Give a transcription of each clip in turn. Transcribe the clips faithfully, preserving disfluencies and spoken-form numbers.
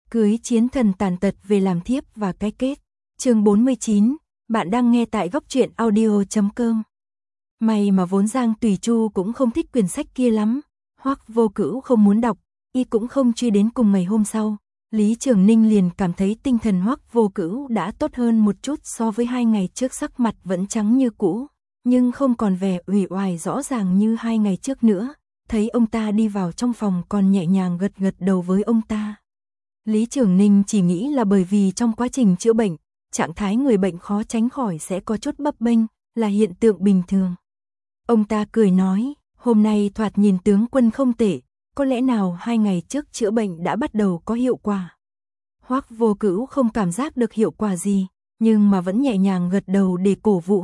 Cưới chiến thần tàn tật về làm thiếp và cái kết. Chương bốn mươi chín, bạn đang nghe tại góc truyện audio chấm com. May mà vốn Giang Tùy Chu cũng không thích quyển sách kia lắm, Hoắc Vô Cữu không muốn đọc, y cũng không truy đến cùng ngày hôm sau. Lý Trường Ninh liền cảm thấy tinh thần Hoắc Vô Cữu đã tốt hơn một chút so với hai ngày trước, sắc mặt vẫn trắng như cũ, nhưng không còn vẻ uể oải rõ ràng như hai ngày trước nữa. Thấy ông ta đi vào trong phòng còn nhẹ nhàng gật gật đầu với ông ta. Lý Trường Ninh chỉ nghĩ là bởi vì trong quá trình chữa bệnh, trạng thái người bệnh khó tránh khỏi sẽ có chút bấp bênh, là hiện tượng bình thường. Ông ta cười nói, hôm nay thoạt nhìn tướng quân không tệ, có lẽ nào hai ngày trước chữa bệnh đã bắt đầu có hiệu quả. Hoắc Vô Cữu không cảm giác được hiệu quả gì, nhưng mà vẫn nhẹ nhàng gật đầu để cổ vũ.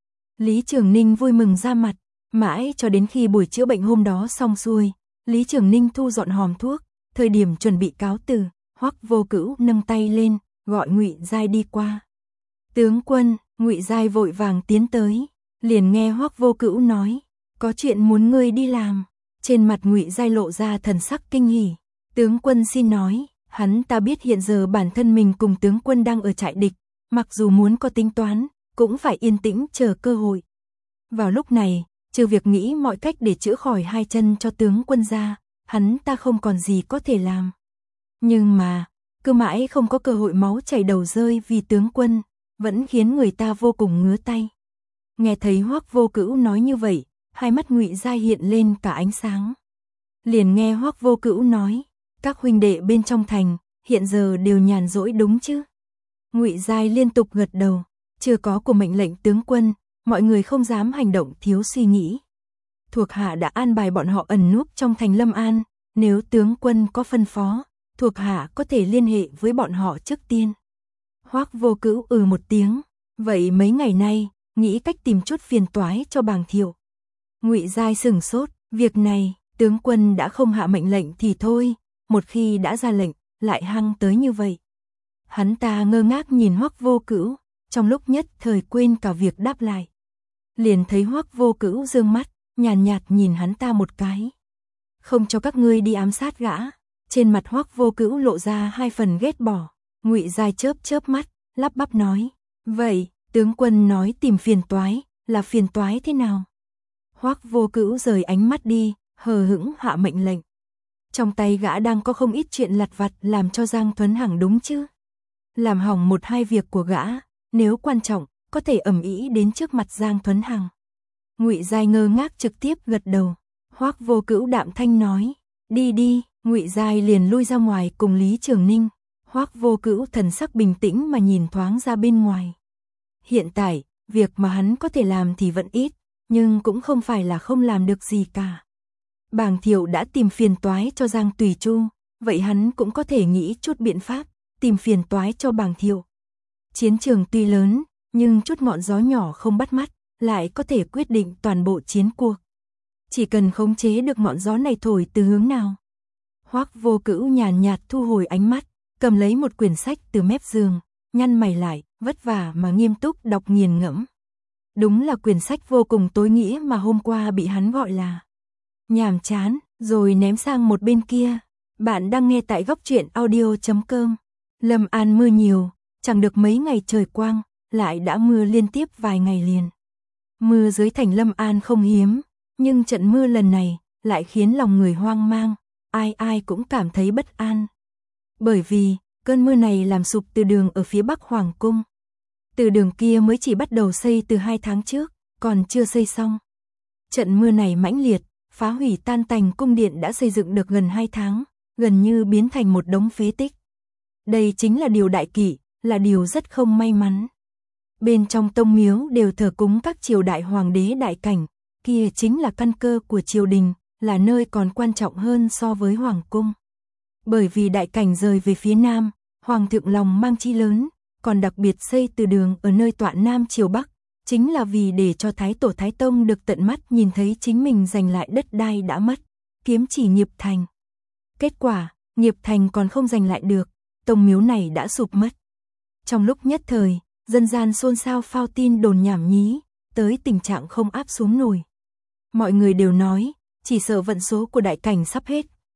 Lý Trường Ninh vui mừng ra mặt, mãi cho đến khi buổi chữa bệnh hôm đó xong xuôi, Lý Trường Ninh thu dọn hòm thuốc, thời điểm chuẩn bị cáo từ, Hoắc Vô Cữu nâng tay lên, gọi Ngụy Giai đi qua. Tướng quân, Ngụy Giai vội vàng tiến tới, liền nghe Hoắc Vô Cữu nói, có chuyện muốn ngươi đi làm. Trên mặt Ngụy Giai lộ ra thần sắc kinh hỉ. Tướng quân xin nói, hắn ta biết hiện giờ bản thân mình cùng tướng quân đang ở trại địch, mặc dù muốn có tính toán, cũng phải yên tĩnh chờ cơ hội. Vào lúc này, trừ việc nghĩ mọi cách để chữa khỏi hai chân cho tướng quân ra, hắn ta không còn gì có thể làm. Nhưng mà, cứ mãi không có cơ hội máu chảy đầu rơi vì tướng quân, vẫn khiến người ta vô cùng ngứa tay. Nghe thấy Hoắc Vô Cữu nói như vậy, hai mắt Ngụy Giai hiện lên cả ánh sáng. Liền nghe Hoắc Vô Cữu nói, các huynh đệ bên trong thành, hiện giờ đều nhàn rỗi đúng chứ? Ngụy Giai liên tục gật đầu, chưa có của mệnh lệnh tướng quân, mọi người không dám hành động thiếu suy nghĩ. Thuộc hạ đã an bài bọn họ ẩn núp trong thành Lâm An, nếu tướng quân có phân phó, thuộc hạ có thể liên hệ với bọn họ trước tiên. Hoắc Vô Cữu ừ một tiếng, vậy mấy ngày nay, nghĩ cách tìm chút phiền toái cho Bàng Thiệu. Ngụy Giai sửng sốt, việc này, tướng quân đã không hạ mệnh lệnh thì thôi, một khi đã ra lệnh, lại hăng tới như vậy. Hắn ta ngơ ngác nhìn Hoắc Vô Cữu, trong lúc nhất thời quên cả việc đáp lại. Liền thấy Hoắc Vô Cữu dương mắt, nhàn nhạt, nhạt nhìn hắn ta một cái. Không cho các ngươi đi ám sát gã. Trên mặt Hoắc Vô Cữu lộ ra hai phần ghét bỏ. Ngụy Giai chớp chớp mắt, lắp bắp nói, vậy, tướng quân nói tìm phiền toái, là phiền toái thế nào? Hoắc Vô Cữu rời ánh mắt đi, hờ hững hạ mệnh lệnh. Trong tay gã đang có không ít chuyện lặt vặt làm cho Giang Thuấn Hằng đúng chứ? Làm hỏng một hai việc của gã, nếu quan trọng, có thể ầm ĩ đến trước mặt Giang Thuấn Hằng. Ngụy Giai ngơ ngác trực tiếp gật đầu. Hoắc Vô Cữu đạm thanh nói, đi đi. Ngụy Giai liền lui ra ngoài cùng Lý Trường Ninh. Hoắc Vô Cữu thần sắc bình tĩnh mà nhìn thoáng ra bên ngoài. Hiện tại, việc mà hắn có thể làm thì vẫn ít, nhưng cũng không phải là không làm được gì cả. Bàng Thiệu đã tìm phiền toái cho Giang Tùy Chu, vậy hắn cũng có thể nghĩ chút biện pháp, tìm phiền toái cho Bàng Thiệu. Chiến trường tuy lớn, nhưng chút ngọn gió nhỏ không bắt mắt, lại có thể quyết định toàn bộ chiến cuộc. Chỉ cần khống chế được ngọn gió này thổi từ hướng nào. Hoắc Vô Cữu nhàn nhạt thu hồi ánh mắt, cầm lấy một quyển sách từ mép giường, nhăn mày lại, vất vả mà nghiêm túc đọc nghiền ngẫm. Đúng là quyển sách vô cùng tối nghĩa mà hôm qua bị hắn gọi là nhàm chán, rồi ném sang một bên kia. Bạn đang nghe tại góc truyện audio chấm com. Lâm An mưa nhiều, chẳng được mấy ngày trời quang, lại đã mưa liên tiếp vài ngày liền. Mưa dưới thành Lâm An không hiếm, nhưng trận mưa lần này lại khiến lòng người hoang mang, ai ai cũng cảm thấy bất an. Bởi vì, cơn mưa này làm sụp từ đường ở phía bắc Hoàng cung. Từ đường kia mới chỉ bắt đầu xây từ hai tháng trước, còn chưa xây xong. Trận mưa này mãnh liệt, phá hủy tan tành cung điện đã xây dựng được gần hai tháng, gần như biến thành một đống phế tích. Đây chính là điều đại kỵ, là điều rất không may mắn. Bên trong tông miếu đều thờ cúng các triều đại hoàng đế đại cảnh, kia chính là căn cơ của triều đình, là nơi còn quan trọng hơn so với hoàng cung. Bởi vì đại cảnh rời về phía nam, hoàng thượng lòng mang chi lớn, còn đặc biệt xây từ đường ở nơi tọa nam triều bắc, chính là vì để cho Thái Tổ Thái Tông được tận mắt nhìn thấy chính mình giành lại đất đai đã mất, kiếm chỉ Nghiệp Thành. Kết quả, Nghiệp Thành còn không giành lại được, tông miếu này đã sụp mất. Trong lúc nhất thời, dân gian xôn xao phao tin đồn nhảm nhí, tới tình trạng không áp xuống nổi. Mọi người đều nói, chỉ sợ vận số của đại cảnh sắp hết,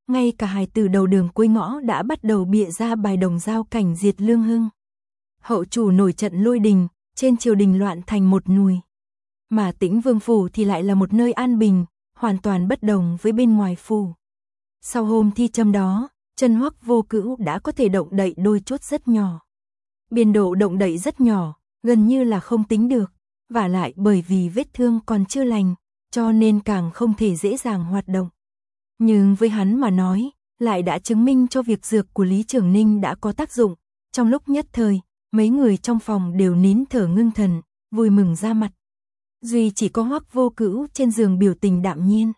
ngay cả hài tử đầu đường cuối ngõ đã bắt đầu bịa ra bài đồng dao cảnh diệt Lương Hưng. Hậu chủ nổi trận lôi đình, trên triều đình loạn thành một nùi. Mà Tĩnh Vương phủ thì lại là một nơi an bình, hoàn toàn bất đồng với bên ngoài phủ. Sau hôm thi châm đó, chân Hoắc Vô Cữu đã có thể động đậy đôi chút rất nhỏ. Biên độ động đậy rất nhỏ, gần như là không tính được, vả lại bởi vì vết thương còn chưa lành, cho nên càng không thể dễ dàng hoạt động. Nhưng với hắn mà nói, lại đã chứng minh cho việc dược của Lý Trường Ninh đã có tác dụng. Trong lúc nhất thời, mấy người trong phòng đều nín thở ngưng thần, vui mừng ra mặt. Duy chỉ có Hoắc Vô Cữu trên giường biểu tình đạm nhiên.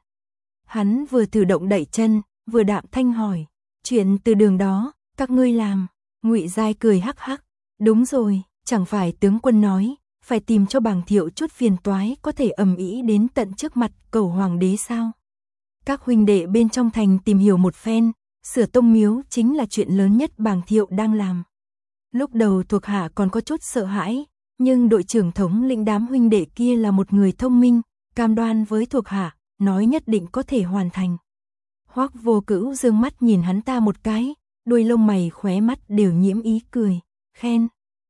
Hắn vừa thử động đậy chân, vừa đạm thanh hỏi, chuyện từ đường đó, các ngươi làm. Ngụy Giai cười hắc hắc, đúng rồi, chẳng phải tướng quân nói, phải tìm cho Bàng Thiệu chút phiền toái có thể ầm ĩ đến tận trước mặt cầu hoàng đế sao. Các huynh đệ bên trong thành tìm hiểu một phen, sửa tông miếu chính là chuyện lớn nhất Bàng Thiệu đang làm. Lúc đầu thuộc hạ còn có chút sợ hãi, nhưng đội trưởng thống lĩnh đám huynh đệ kia là một người thông minh, cam đoan với thuộc hạ, nói nhất định có thể hoàn thành. Hoắc Vô Cữu dương mắt nhìn hắn ta một cái, đuôi lông mày khóe mắt đều nhiễm ý cười, khen.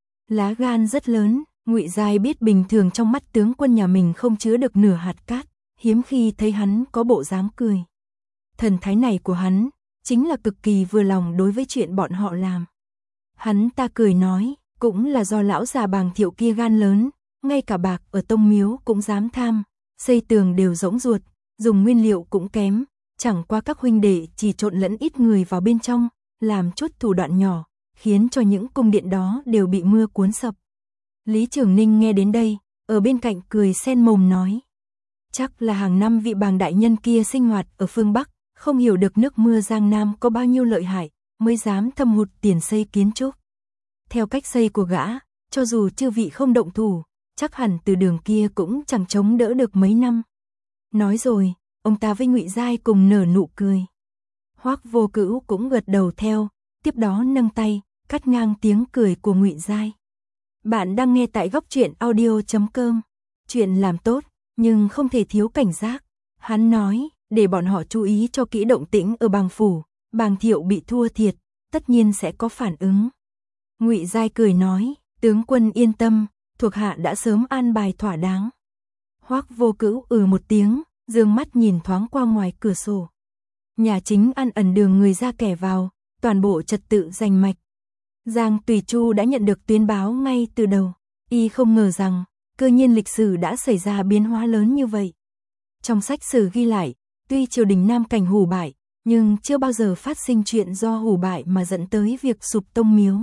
Lá gan rất lớn, Ngụy Giai biết bình thường trong mắt tướng quân nhà mình không chứa được nửa hạt cát, hiếm khi thấy hắn có bộ dáng cười. Thần thái này của hắn, chính là cực kỳ vừa lòng đối với chuyện bọn họ làm. Hắn ta cười nói, cũng là do lão già Bàng Thiệu kia gan lớn, ngay cả bạc ở tông miếu cũng dám tham, xây tường đều rỗng ruột, dùng nguyên liệu cũng kém, chẳng qua các huynh đệ chỉ trộn lẫn ít người vào bên trong, làm chút thủ đoạn nhỏ, khiến cho những cung điện đó đều bị mưa cuốn sập. Lý Trường Ninh nghe đến đây, ở bên cạnh cười sen mồm nói, chắc là hàng năm vị Bàng đại nhân kia sinh hoạt ở phương Bắc, không hiểu được nước mưa Giang Nam có bao nhiêu lợi hại, mới dám thâm hụt tiền xây kiến trúc. Theo cách xây của gã, cho dù chư vị không động thủ, chắc hẳn từ đường kia cũng chẳng chống đỡ được mấy năm. Nói rồi, ông ta với Ngụy Giai cùng nở nụ cười. Hoắc Vô Cữu cũng gật đầu theo, tiếp đó nâng tay, cắt ngang tiếng cười của Ngụy Giai. Bạn đang nghe tại góc truyện audio chấm com. Chuyện làm tốt, nhưng không thể thiếu cảnh giác. Hắn nói, để bọn họ chú ý cho kỹ động tĩnh ở Bàng phủ, Bàng Thiệu bị thua thiệt, tất nhiên sẽ có phản ứng. Ngụy Giai cười nói, tướng quân yên tâm, thuộc hạ đã sớm an bài thỏa đáng. Hoắc Vô Cữu ừ một tiếng, dương mắt nhìn thoáng qua ngoài cửa sổ. Nhà chính ăn ẩn đường người ra kẻ vào, toàn bộ trật tự rành mạch. Giang Tùy Chu đã nhận được tuyên báo ngay từ đầu, y không ngờ rằng, cơ nhiên lịch sử đã xảy ra biến hóa lớn như vậy. Trong sách sử ghi lại, tuy triều đình Nam Cảnh hủ bại, nhưng chưa bao giờ phát sinh chuyện do hủ bại mà dẫn tới việc sụp tông miếu.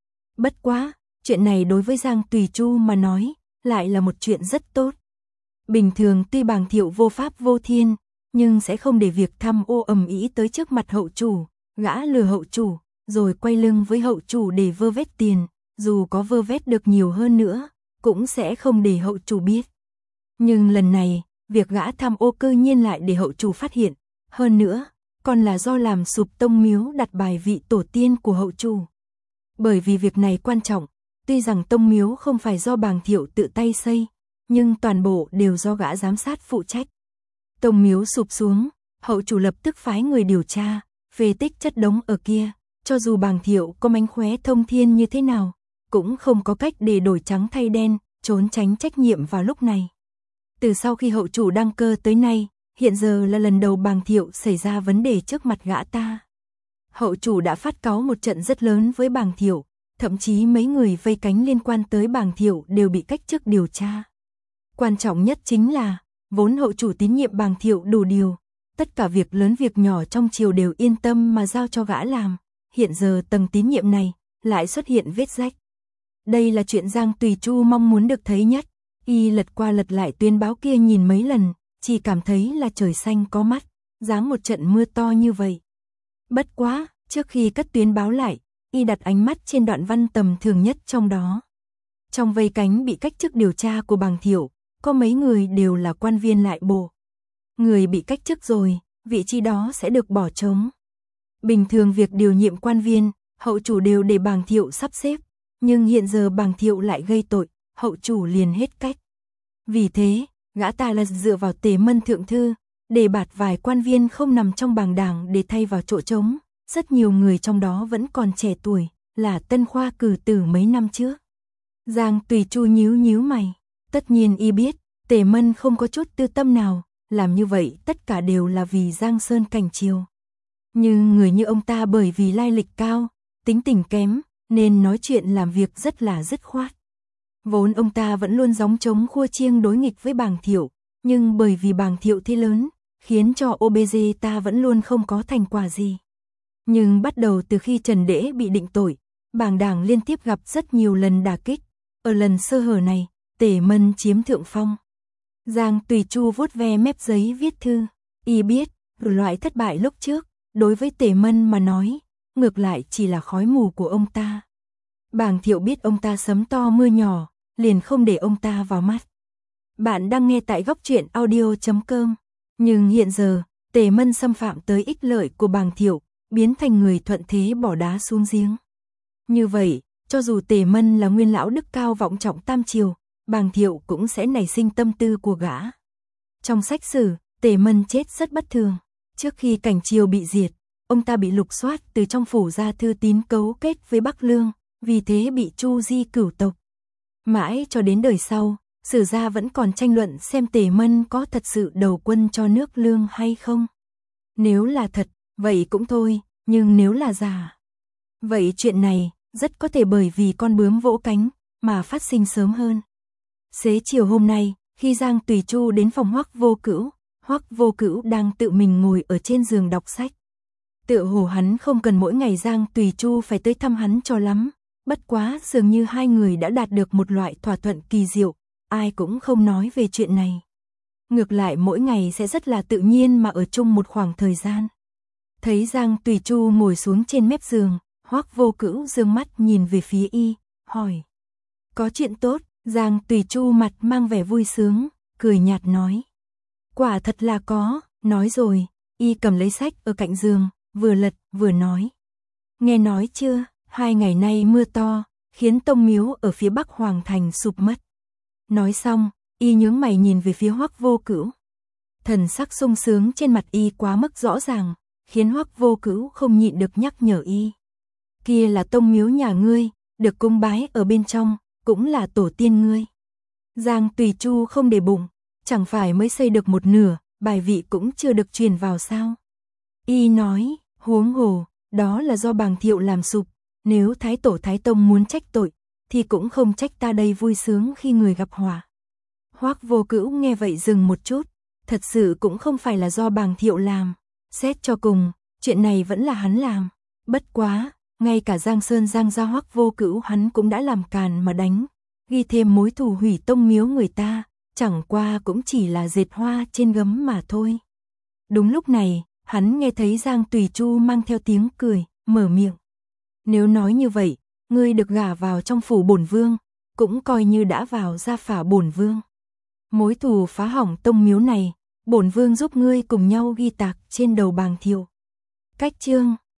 Bất quá, chuyện này đối với Giang Tùy Chu mà nói, lại là một chuyện rất tốt. Bình thường tuy Bàng Thiệu vô pháp vô thiên, nhưng sẽ không để việc tham ô ầm ĩ tới trước mặt hậu chủ, gã lừa hậu chủ, rồi quay lưng với hậu chủ để vơ vét tiền, dù có vơ vét được nhiều hơn nữa, cũng sẽ không để hậu chủ biết. Nhưng lần này, việc gã tham ô cơ nhiên lại để hậu chủ phát hiện, hơn nữa, còn là do làm sụp tông miếu đặt bài vị tổ tiên của hậu chủ. Bởi vì việc này quan trọng, tuy rằng tông miếu không phải do Bàng Thiệu tự tay xây, nhưng toàn bộ đều do gã giám sát phụ trách. Tông miếu sụp xuống, hậu chủ lập tức phái người điều tra, phê tích chất đống ở kia, cho dù Bàng Thiệu có mánh khóe thông thiên như thế nào, cũng không có cách để đổi trắng thay đen, trốn tránh trách nhiệm vào lúc này. Từ sau khi hậu chủ đăng cơ tới nay, hiện giờ là lần đầu Bàng Thiệu xảy ra vấn đề trước mặt gã ta. Hậu chủ đã phát cáu một trận rất lớn với Bàng Thiệu, thậm chí mấy người vây cánh liên quan tới Bàng Thiệu đều bị cách chức điều tra. Quan trọng nhất chính là, vốn hậu chủ tín nhiệm Bàng Thiệu đủ điều, tất cả việc lớn việc nhỏ trong triều đều yên tâm mà giao cho gã làm, hiện giờ tầng tín nhiệm này lại xuất hiện vết rách. Đây là chuyện Giang Tùy Chu mong muốn được thấy nhất, y lật qua lật lại tuyên báo kia nhìn mấy lần, chỉ cảm thấy là trời xanh có mắt, giáng một trận mưa to như vậy. Bất quá, trước khi cất tuyên báo lại, y đặt ánh mắt trên đoạn văn tầm thường nhất trong đó. Trong vây cánh bị cách chức điều tra của Bàng Thiệu, có mấy người đều là quan viên lại bộ. Người bị cách chức rồi, vị trí đó sẽ được bỏ trống. Bình thường việc điều nhiệm quan viên, hậu chủ đều để Bàng Thiệu sắp xếp, nhưng hiện giờ Bàng Thiệu lại gây tội, hậu chủ liền hết cách. Vì thế, gã ta là dựa vào Tề Mân thượng thư, đề bạt vài quan viên không nằm trong bảng đảng để thay vào chỗ trống, rất nhiều người trong đó vẫn còn trẻ tuổi, là tân khoa cử từ mấy năm trước. Giang Tùy Chu nhíu nhíu mày, tất nhiên y biết, Tề Mân không có chút tư tâm nào, làm như vậy tất cả đều là vì Giang Sơn Cảnh Triều. Nhưng người như ông ta bởi vì lai lịch cao, tính tình kém, nên nói chuyện làm việc rất là dứt khoát. Vốn ông ta vẫn luôn gióng trống khua chiêng đối nghịch với Bàng Thiệu, nhưng bởi vì Bàng Thiệu thế lớn, khiến cho ô bê giê ta vẫn luôn không có thành quả gì. Nhưng bắt đầu từ khi Trần Đễ bị định tội, Bàng đảng liên tiếp gặp rất nhiều lần đả kích, ở lần sơ hở này, Tề Mân chiếm thượng phong. Giang Tùy Chu vuốt ve mép giấy viết thư, y biết, loại thất bại lúc trước, đối với Tề Mân mà nói, ngược lại chỉ là khói mù của ông ta. Bàng Thiệu biết ông ta sấm to mưa nhỏ, liền không để ông ta vào mắt. Bạn đang nghe tại góc truyện audio chấm com, nhưng hiện giờ, Tề Mân xâm phạm tới ích lợi của Bàng Thiệu, biến thành người thuận thế bỏ đá xuống giếng. Như vậy, cho dù Tề Mân là nguyên lão đức cao vọng trọng tam triều, Bàng Thiệu cũng sẽ nảy sinh tâm tư của gã. Trong sách sử, Tề Mân chết rất bất thường. Trước khi Cảnh Triều bị diệt, ông ta bị lục soát từ trong phủ ra thư tín cấu kết với Bắc Lương, vì thế bị chu di cửu tộc. Mãi cho đến đời sau, sử gia vẫn còn tranh luận xem Tề Mân có thật sự đầu quân cho nước Lương hay không. Nếu là thật, vậy cũng thôi, nhưng nếu là giả, vậy chuyện này rất có thể bởi vì con bướm vỗ cánh mà phát sinh sớm hơn. Xế chiều hôm nay, khi Giang Tùy Chu đến phòng Hoắc Vô Cửu, Hoắc Vô Cửu đang tự mình ngồi ở trên giường đọc sách. Tựa hồ hắn không cần mỗi ngày Giang Tùy Chu phải tới thăm hắn cho lắm, bất quá dường như hai người đã đạt được một loại thỏa thuận kỳ diệu, ai cũng không nói về chuyện này. Ngược lại mỗi ngày sẽ rất là tự nhiên mà ở chung một khoảng thời gian. Thấy Giang Tùy Chu ngồi xuống trên mép giường, Hoắc Vô Cửu dương mắt nhìn về phía y, hỏi. Có chuyện tốt, Giang Tùy Chu mặt mang vẻ vui sướng, cười nhạt nói. Quả thật là có, nói rồi, y cầm lấy sách ở cạnh giường, vừa lật, vừa nói. Nghe nói chưa, hai ngày nay mưa to, khiến tông miếu ở phía bắc Hoàng Thành sụp mất. Nói xong, y nhướng mày nhìn về phía Hoắc Vô Cửu. Thần sắc sung sướng trên mặt y quá mức rõ ràng, khiến Hoắc Vô Cửu không nhịn được nhắc nhở y. Kia là tông miếu nhà ngươi, được cung bái ở bên trong, cũng là tổ tiên ngươi. Giang Tùy Chu không để bụng, chẳng phải mới xây được một nửa, bài vị cũng chưa được truyền vào sao. Y nói, huống hồ, đó là do Bàng Thiệu làm sụp, nếu Thái Tổ Thái Tông muốn trách tội, thì cũng không trách ta đây vui sướng khi người gặp họa. Hoắc Vô Cửu nghe vậy dừng một chút, thật sự cũng không phải là do Bàng Thiệu làm, xét cho cùng, chuyện này vẫn là hắn làm, bất quá, ngay cả Giang Sơn Giang gia Hoắc Vô Cửu hắn cũng đã làm càn mà đánh, ghi thêm mối thù hủy tông miếu người ta, chẳng qua cũng chỉ là dệt hoa trên gấm mà thôi. Đúng lúc này, hắn nghe thấy Giang Tùy Chu mang theo tiếng cười, mở miệng. Nếu nói như vậy, ngươi được gả vào trong phủ bổn vương, cũng coi như đã vào gia phả bổn vương. Mối thù phá hỏng tông miếu này, bổn vương giúp ngươi cùng nhau ghi tạc trên đầu Bàng Thiệu. Cách chương